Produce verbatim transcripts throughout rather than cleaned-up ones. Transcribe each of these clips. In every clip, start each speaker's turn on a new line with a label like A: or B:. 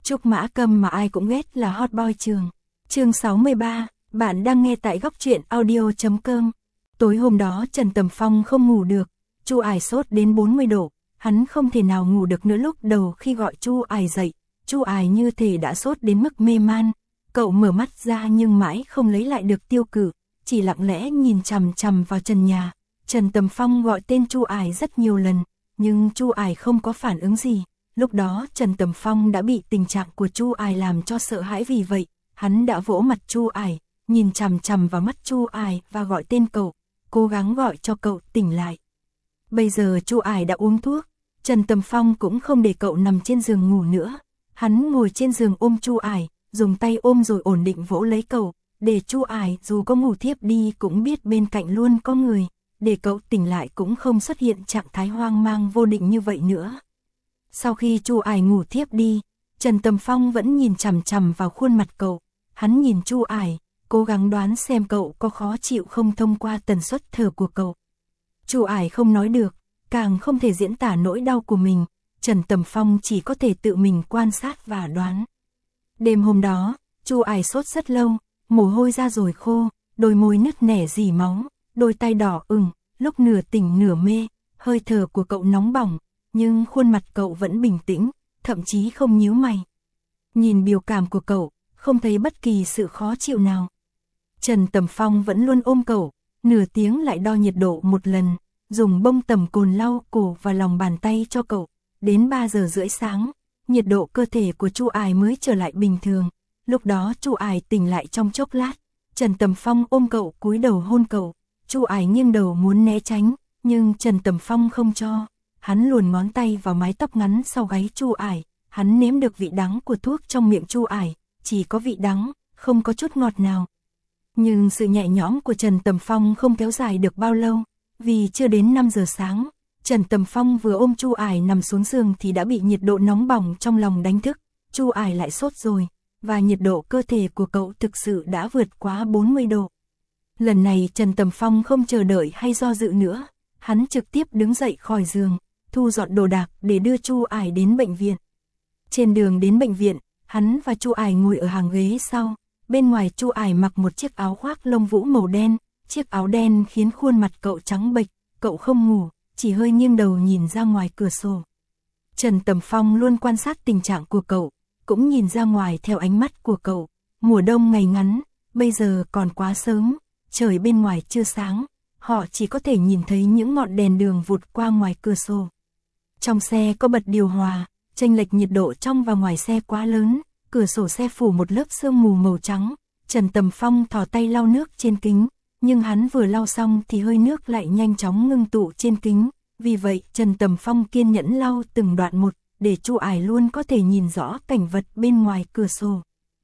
A: Trúc Mã Cầm mà ai cũng ghét là hot boy trường. Chương sáu mươi ba, bạn đang nghe tại góc truyện audio chấm com. Tối hôm đó Trần Tầm Phong không ngủ được, Chu Ải sốt đến bốn mươi độ, hắn không thể nào ngủ được nữa. Lúc đầu khi gọi Chu Ải dậy, Chu Ải như thể đã sốt đến mức mê man. Cậu mở mắt ra nhưng mãi không lấy lại được tiêu cự, chỉ lặng lẽ nhìn chằm chằm vào trần nhà. Trần Tầm Phong gọi tên Chu Ải rất nhiều lần, nhưng Chu Ải không có phản ứng gì. Lúc đó Trần Tầm Phong đã bị tình trạng của Chu Ải làm cho sợ hãi, vì vậy, hắn đã vỗ mặt Chu Ải, nhìn chằm chằm vào mắt Chu Ải và gọi tên cậu, cố gắng gọi cho cậu tỉnh lại. Bây giờ Chu Ải đã uống thuốc, Trần Tầm Phong cũng không để cậu nằm trên giường ngủ nữa. Hắn ngồi trên giường ôm Chu Ải, dùng tay ôm rồi ổn định vỗ lấy cậu, để Chu Ải dù có ngủ thiếp đi cũng biết bên cạnh luôn có người, để cậu tỉnh lại cũng không xuất hiện trạng thái hoang mang vô định như vậy nữa. Sau khi Chu Ải ngủ thiếp đi, Trần Tầm Phong vẫn nhìn chằm chằm vào khuôn mặt cậu. Hắn nhìn Chu Ải, cố gắng đoán xem cậu có khó chịu không thông qua tần suất thở của cậu. Chu Ải không nói được, càng không thể diễn tả nỗi đau của mình. Trần Tầm Phong chỉ có thể tự mình quan sát và đoán. Đêm hôm đó, Chu Ải sốt rất lâu, mồ hôi ra rồi khô, đôi môi nứt nẻ rỉ máu, đôi tay đỏ ửng, lúc nửa tỉnh nửa mê, hơi thở của cậu nóng bỏng, nhưng khuôn mặt cậu vẫn bình tĩnh, thậm chí không nhíu mày. Nhìn biểu cảm của cậu, không thấy bất kỳ sự khó chịu nào. Trần Tầm Phong vẫn luôn ôm cậu, nửa tiếng lại đo nhiệt độ một lần, dùng bông tẩm cồn lau cổ và lòng bàn tay cho cậu. Đến ba giờ rưỡi sáng, nhiệt độ cơ thể của Chu Ải mới trở lại bình thường. Lúc đó Chu Ải tỉnh lại trong chốc lát, Trần Tầm Phong ôm cậu cúi đầu hôn cậu. Chu Ải nghiêng đầu muốn né tránh, nhưng Trần Tầm Phong không cho. Hắn luồn ngón tay vào mái tóc ngắn sau gáy Chu Ải, hắn nếm được vị đắng của thuốc trong miệng Chu Ải, chỉ có vị đắng, không có chút ngọt nào. Nhưng sự nhẹ nhõm của Trần Tầm Phong không kéo dài được bao lâu, vì chưa đến năm giờ sáng, Trần Tầm Phong vừa ôm Chu Ải nằm xuống giường thì đã bị nhiệt độ nóng bỏng trong lòng đánh thức. Chu Ải lại sốt rồi, và nhiệt độ cơ thể của cậu thực sự đã vượt quá bốn mươi độ. Lần này Trần Tầm Phong không chờ đợi hay do dự nữa, hắn trực tiếp đứng dậy khỏi giường, thu dọn đồ đạc để đưa Chu Ải đến bệnh viện. Trên đường đến bệnh viện, hắn và Chu Ải ngồi ở hàng ghế sau. Bên ngoài Chu Ải mặc một chiếc áo khoác lông vũ màu đen, chiếc áo đen khiến khuôn mặt cậu trắng bệch, cậu không ngủ, chỉ hơi nghiêng đầu nhìn ra ngoài cửa sổ. Trần Tầm Phong luôn quan sát tình trạng của cậu, cũng nhìn ra ngoài theo ánh mắt của cậu. Mùa đông ngày ngắn, bây giờ còn quá sớm, trời bên ngoài chưa sáng, họ chỉ có thể nhìn thấy những ngọn đèn đường vụt qua ngoài cửa sổ. Trong xe có bật điều hòa, chênh lệch nhiệt độ trong và ngoài xe quá lớn, cửa sổ xe phủ một lớp sương mù màu trắng. Trần Tầm Phong thò tay lau nước trên kính, nhưng hắn vừa lau xong thì hơi nước lại nhanh chóng ngưng tụ trên kính. Vì vậy Trần Tầm Phong kiên nhẫn lau từng đoạn một, để Chu Ải luôn có thể nhìn rõ cảnh vật bên ngoài cửa sổ.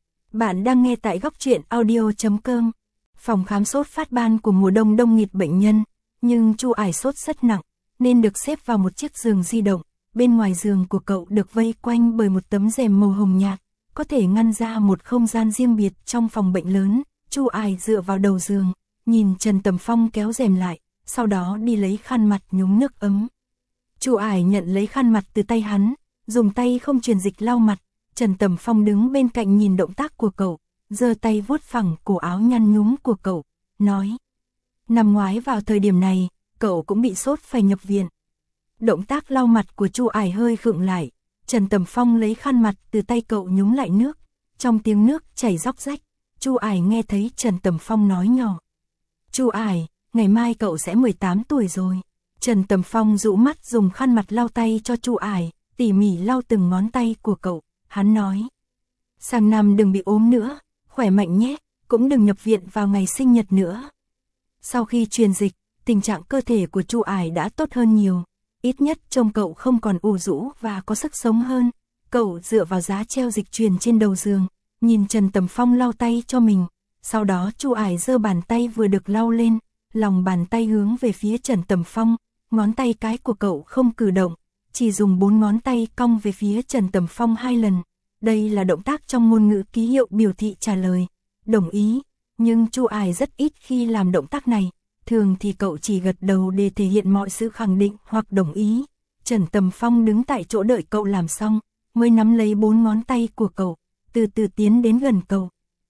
A: Bạn đang nghe tại góc truyện audio chấm com. Phòng khám sốt phát ban của mùa đông đông nghịt bệnh nhân, nhưng Chu Ải sốt rất nặng, nên được xếp vào một chiếc giường di động. Bên ngoài giường của cậu được vây quanh bởi một tấm rèm màu hồng nhạt, có thể ngăn ra một không gian riêng biệt trong phòng bệnh lớn. Chu Ải dựa vào đầu giường, nhìn Trần Tầm Phong kéo rèm lại, sau đó đi lấy khăn mặt nhúng nước ấm. Chu Ải nhận lấy khăn mặt từ tay hắn, dùng tay không truyền dịch lau mặt. Trần Tầm Phong đứng bên cạnh nhìn động tác của cậu, giơ tay vuốt phẳng cổ áo nhăn nhúm của cậu, nói: năm ngoái vào thời điểm này, cậu cũng bị sốt phải nhập viện. Động tác lau mặt của Chu Ải hơi khựng lại, Trần Tầm Phong lấy khăn mặt từ tay cậu nhúng lại nước, trong tiếng nước chảy róc rách, Chu Ải nghe thấy Trần Tầm Phong nói nhỏ: Chu Ải, ngày mai cậu sẽ mười tám tuổi rồi. Trần Tầm Phong rũ mắt dùng khăn mặt lau tay cho Chu Ải, tỉ mỉ lau từng ngón tay của cậu, hắn nói: sang năm đừng bị ốm nữa, khỏe mạnh nhé, cũng đừng nhập viện vào ngày sinh nhật nữa. Sau khi truyền dịch, tình trạng cơ thể của Chu Ải đã tốt hơn nhiều, ít nhất trông cậu không còn ủ rũ và có sức sống hơn. Cậu dựa vào giá treo dịch truyền trên đầu giường, nhìn Trần Tầm Phong lau tay cho mình. Sau đó Chu Ải giơ bàn tay vừa được lau lên, lòng bàn tay hướng về phía Trần Tầm Phong, ngón tay cái của cậu không cử động, chỉ dùng bốn ngón tay cong về phía Trần Tầm Phong hai lần. Đây là động tác trong ngôn ngữ ký hiệu biểu thị trả lời, đồng ý, nhưng Chu Ải rất ít khi làm động tác này, thường thì cậu chỉ gật đầu để thể hiện mọi sự khẳng định hoặc đồng ý. Trần Tầm Phong đứng tại chỗ đợi cậu làm xong, mới nắm lấy bốn ngón tay của cậu, từ từ tiến đến gần cậu.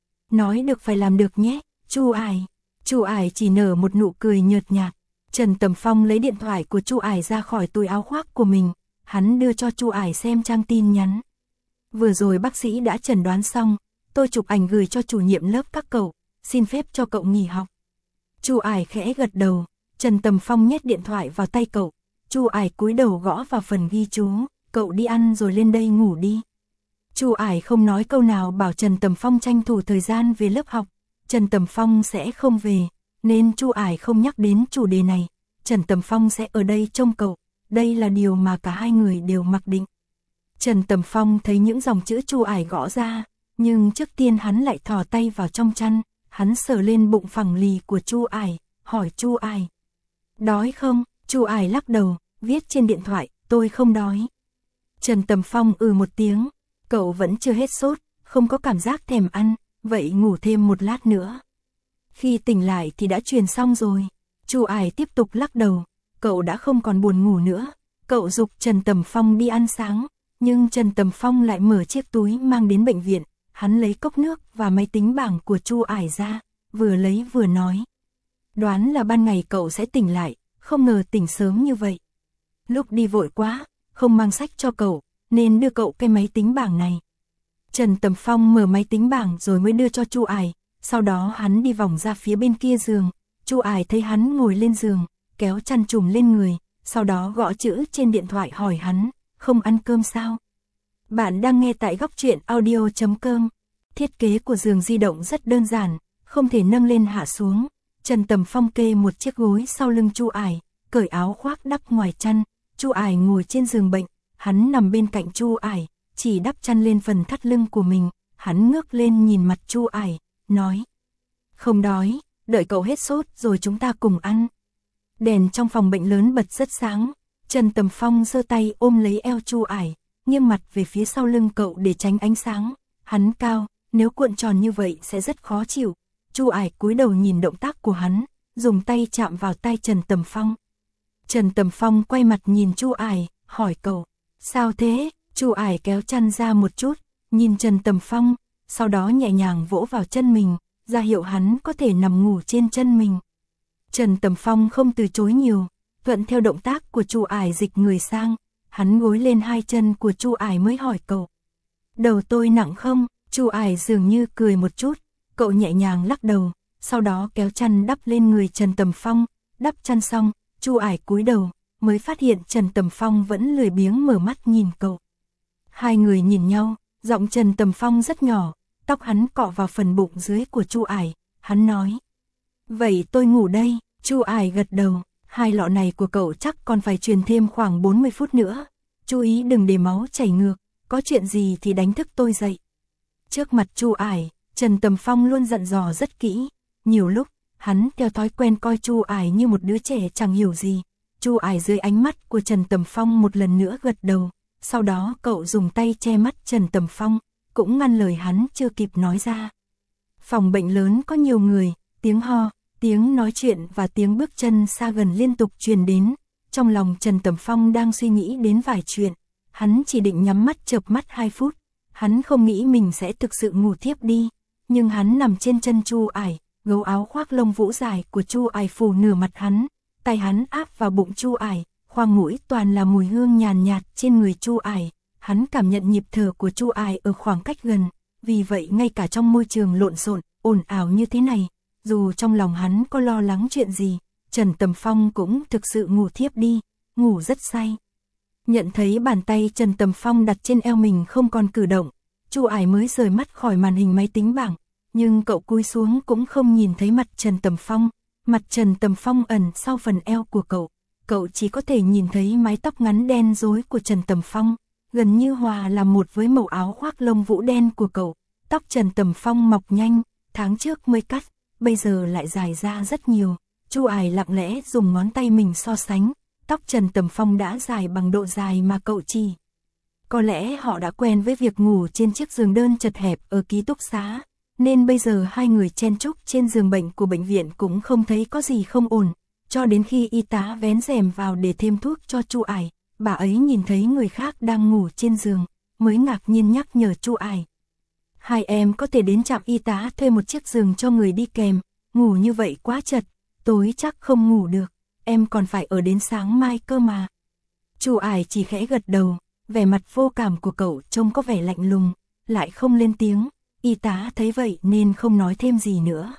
A: Nói được phải làm được nhé, Chu Ải. Chu Ải chỉ nở một nụ cười nhợt nhạt. Trần Tầm Phong lấy điện thoại của Chu Ải ra khỏi túi áo khoác của mình, hắn đưa cho Chu Ải xem trang tin nhắn. Vừa rồi bác sĩ đã chẩn đoán xong, tôi chụp ảnh gửi cho chủ nhiệm lớp các cậu, xin phép cho cậu nghỉ học. Chu Ải khẽ gật đầu, Trần Tầm Phong nhét điện thoại vào tay cậu, Chu Ải cúi đầu gõ vào phần ghi chú, cậu đi ăn rồi lên đây ngủ đi. Chu Ải không nói câu nào bảo Trần Tầm Phong tranh thủ thời gian về lớp học, Trần Tầm Phong sẽ không về, nên Chu Ải không nhắc đến chủ đề này, Trần Tầm Phong sẽ ở đây trông cậu, đây là điều mà cả hai người đều mặc định. Trần Tầm Phong thấy những dòng chữ Chu Ải gõ ra, nhưng trước tiên hắn lại thò tay vào trong chăn, hắn sờ lên bụng phẳng lì của Chu Ải, hỏi Chu Ải. Đói không? Chu Ải lắc đầu, viết trên điện thoại, tôi không đói. Trần Tầm Phong ừ một tiếng, cậu vẫn chưa hết sốt, không có cảm giác thèm ăn, vậy ngủ thêm một lát nữa. Khi tỉnh lại thì đã truyền xong rồi. Chu Ải tiếp tục lắc đầu, cậu đã không còn buồn ngủ nữa. Cậu giục Trần Tầm Phong đi ăn sáng, nhưng Trần Tầm Phong lại mở chiếc túi mang đến bệnh viện, hắn lấy cốc nước và máy tính bảng của Chu Ải ra, vừa lấy vừa nói. Đoán là ban ngày cậu sẽ tỉnh lại, không ngờ tỉnh sớm như vậy. Lúc đi vội quá, không mang sách cho cậu, nên đưa cậu cái máy tính bảng này. Trần Tầm Phong mở máy tính bảng rồi mới đưa cho Chu Ải, sau đó hắn đi vòng ra phía bên kia giường, Chu Ải thấy hắn ngồi lên giường, kéo chăn trùm lên người, sau đó gõ chữ trên điện thoại hỏi hắn, không ăn cơm sao? Bạn đang nghe tại góc truyện audio chấm com. Thiết kế của giường di động rất đơn giản, không thể nâng lên hạ xuống. Trần Tầm Phong kê một chiếc gối sau lưng Chu Ải, cởi áo khoác đắp ngoài chăn, Chu Ải ngồi trên giường bệnh, hắn nằm bên cạnh Chu Ải, chỉ đắp chăn lên phần thắt lưng của mình, hắn ngước lên nhìn mặt Chu Ải, nói: "Không đói, đợi cậu hết sốt rồi chúng ta cùng ăn." Đèn trong phòng bệnh lớn bật rất sáng, Trần Tầm Phong giơ tay ôm lấy eo Chu Ải, nghiêng mặt về phía sau lưng cậu để tránh ánh sáng, hắn cao, nếu cuộn tròn như vậy sẽ rất khó chịu. Chu Ải cúi đầu nhìn động tác của hắn, dùng tay chạm vào tay Trần Tầm Phong. Trần Tầm Phong quay mặt nhìn Chu Ải, hỏi cậu, sao thế? Chu Ải kéo chăn ra một chút, nhìn Trần Tầm Phong, sau đó nhẹ nhàng vỗ vào chân mình, ra hiệu hắn có thể nằm ngủ trên chân mình. Trần Tầm Phong không từ chối nhiều, thuận theo động tác của Chu Ải dịch người sang, hắn gối lên hai chân của Chu Ải mới hỏi cậu. Đầu tôi nặng không? Chu Ải dường như cười một chút, cậu nhẹ nhàng lắc đầu, sau đó kéo chăn đắp lên người Trần Tầm Phong, đắp chăn xong, Chu Ải cúi đầu, mới phát hiện Trần Tầm Phong vẫn lười biếng mở mắt nhìn cậu. Hai người nhìn nhau, giọng Trần Tầm Phong rất nhỏ, tóc hắn cọ vào phần bụng dưới của Chu Ải, hắn nói. Vậy tôi ngủ đây. Chu Ải gật đầu, hai lọ này của cậu chắc còn phải truyền thêm khoảng bốn mươi phút nữa. Chú ý đừng để máu chảy ngược, có chuyện gì thì đánh thức tôi dậy. Trước mặt Chu Ải, Trần Tầm Phong luôn dặn dò rất kỹ, nhiều lúc, hắn theo thói quen coi Chu Ải như một đứa trẻ chẳng hiểu gì. Chu Ải dưới ánh mắt của Trần Tầm Phong một lần nữa gật đầu, sau đó cậu dùng tay che mắt Trần Tầm Phong, cũng ngăn lời hắn chưa kịp nói ra. Phòng bệnh lớn có nhiều người, tiếng ho, tiếng nói chuyện và tiếng bước chân xa gần liên tục truyền đến. Trong lòng Trần Tầm Phong đang suy nghĩ đến vài chuyện, hắn chỉ định nhắm mắt chợp mắt hai phút, hắn không nghĩ mình sẽ thực sự ngủ thiếp đi, nhưng hắn nằm trên chân Chu Ải, gấu áo khoác lông vũ dài của Chu Ải phủ nửa mặt hắn, tay hắn áp vào bụng Chu Ải, khoang mũi toàn là mùi hương nhàn nhạt trên người Chu Ải, hắn cảm nhận nhịp thở của Chu Ải ở khoảng cách gần, vì vậy ngay cả trong môi trường lộn xộn, ồn ào như thế này, dù trong lòng hắn có lo lắng chuyện gì, Trần Tầm Phong cũng thực sự ngủ thiếp đi, ngủ rất say. Nhận thấy bàn tay Trần Tầm Phong đặt trên eo mình không còn cử động, Chu Ải mới rời mắt khỏi màn hình máy tính bảng, nhưng cậu cúi xuống cũng không nhìn thấy mặt Trần Tầm Phong, mặt Trần Tầm Phong ẩn sau phần eo của cậu, cậu chỉ có thể nhìn thấy mái tóc ngắn đen rối của Trần Tầm Phong, gần như hòa làm một với màu áo khoác lông vũ đen của cậu. Tóc Trần Tầm Phong mọc nhanh, tháng trước mới cắt, bây giờ lại dài ra rất nhiều. Chu Ải lặng lẽ dùng ngón tay mình so sánh, tóc Trần Tầm Phong đã dài bằng độ dài mà cậu chỉ. Có lẽ họ đã quen với việc ngủ trên chiếc giường đơn chật hẹp ở ký túc xá, nên bây giờ hai người chen chúc trên giường bệnh của bệnh viện cũng không thấy có gì không ổn. Cho đến khi y tá vén rèm vào để thêm thuốc cho Chu Ải, bà ấy nhìn thấy người khác đang ngủ trên giường, mới ngạc nhiên nhắc nhở Chu Ải. Hai em có thể đến trạm y tá thuê một chiếc giường cho người đi kèm, ngủ như vậy quá chật, tối chắc không ngủ được, em còn phải ở đến sáng mai cơ mà. Chu Ải chỉ khẽ gật đầu, vẻ mặt vô cảm của cậu trông có vẻ lạnh lùng, lại không lên tiếng, y tá thấy vậy nên không nói thêm gì nữa.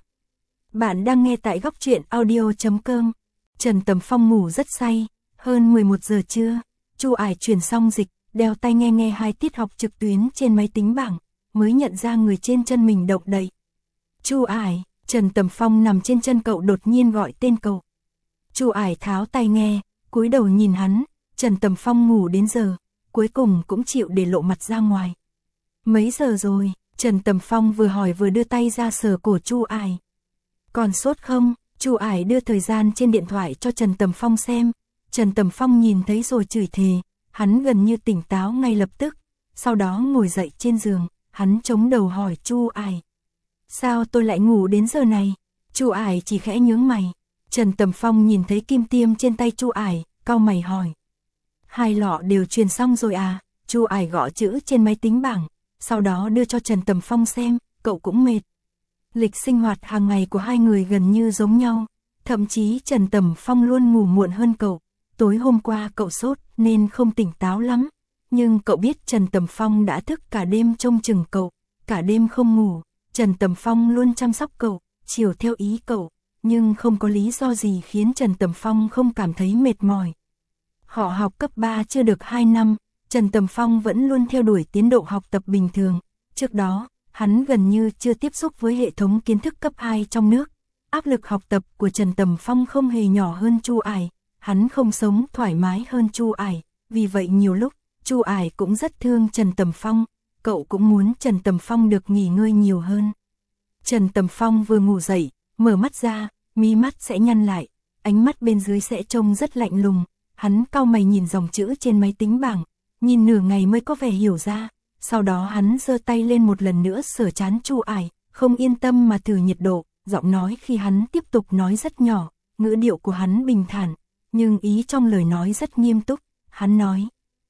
A: Bạn đang nghe tại góc truyện audio chấm com. Trần Tầm Phong ngủ rất say, hơn mười một giờ trưa, Chu Ải chuyển xong dịch, đeo tai nghe nghe hai tiết học trực tuyến trên máy tính bảng, mới nhận ra người trên chân mình động đậy. Chu Ải, Trần Tầm Phong nằm trên chân cậu đột nhiên gọi tên cậu. Chu Ải tháo tai nghe, cúi đầu nhìn hắn, Trần Tầm Phong ngủ đến giờ, cuối cùng cũng chịu để lộ mặt ra ngoài. Mấy giờ rồi? Trần Tầm Phong vừa hỏi vừa đưa tay ra sờ cổ Chu Ải. Còn sốt không? Chu Ải đưa thời gian trên điện thoại cho Trần Tầm Phong xem. Trần Tầm Phong nhìn thấy rồi chửi thề, hắn gần như tỉnh táo ngay lập tức, sau đó ngồi dậy trên giường, hắn chống đầu hỏi Chu Ải. Sao tôi lại ngủ đến giờ này? Chu Ải chỉ khẽ nhướng mày. Trần Tầm Phong nhìn thấy kim tiêm trên tay Chu Ải, cau mày hỏi. Hai lọ đều truyền xong rồi à? Chu Ải gõ chữ trên máy tính bảng, sau đó đưa cho Trần Tầm Phong xem, cậu cũng mệt. Lịch sinh hoạt hàng ngày của hai người gần như giống nhau, thậm chí Trần Tầm Phong luôn ngủ muộn hơn cậu. Tối hôm qua cậu sốt nên không tỉnh táo lắm, nhưng cậu biết Trần Tầm Phong đã thức cả đêm trông chừng cậu, cả đêm không ngủ. Trần Tầm Phong luôn chăm sóc cậu, chiều theo ý cậu, nhưng không có lý do gì khiến Trần Tầm Phong không cảm thấy mệt mỏi. Họ học cấp ba chưa được hai năm, Trần Tầm Phong vẫn luôn theo đuổi tiến độ học tập bình thường. Trước đó, hắn gần như chưa tiếp xúc với hệ thống kiến thức cấp hai trong nước. Áp lực học tập của Trần Tầm Phong không hề nhỏ hơn Chu Ải, hắn không sống thoải mái hơn Chu Ải, vì vậy nhiều lúc, Chu Ải cũng rất thương Trần Tầm Phong, cậu cũng muốn Trần Tầm Phong được nghỉ ngơi nhiều hơn. Trần Tầm Phong vừa ngủ dậy, mở mắt ra, mí mắt sẽ nhăn lại, ánh mắt bên dưới sẽ trông rất lạnh lùng, hắn cau mày nhìn dòng chữ trên máy tính bảng, nhìn nửa ngày mới có vẻ hiểu ra, sau đó hắn giơ tay lên một lần nữa sờ trán Chu Ải, không yên tâm mà thử nhiệt độ, giọng nói khi hắn tiếp tục nói rất nhỏ, ngữ điệu của hắn bình thản, nhưng ý trong lời nói rất nghiêm túc, hắn nói.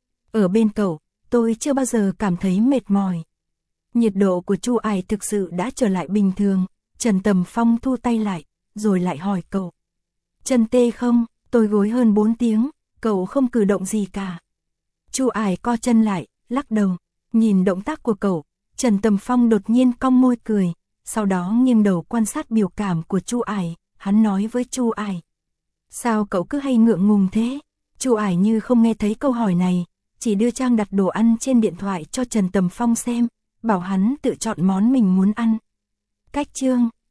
A: Ở bên cậu, tôi chưa bao giờ cảm thấy mệt mỏi. Nhiệt độ của Chu Ải thực sự đã trở lại bình thường, Trần Tầm Phong thu tay lại, rồi lại hỏi cậu. Chân tê không? Tôi gối hơn bốn tiếng, cậu không cử động gì cả. Chu Ải co chân lại, lắc đầu, nhìn động tác của cậu, Trần Tầm Phong đột nhiên cong môi cười, sau đó nghiêng đầu quan sát biểu cảm của Chu Ải, hắn nói với Chu Ải. Sao cậu cứ hay ngượng ngùng thế? Chu Ải như không nghe thấy câu hỏi này, chỉ đưa trang đặt đồ ăn trên điện thoại cho Trần Tầm Phong xem, bảo hắn tự chọn món mình muốn ăn. Cách chương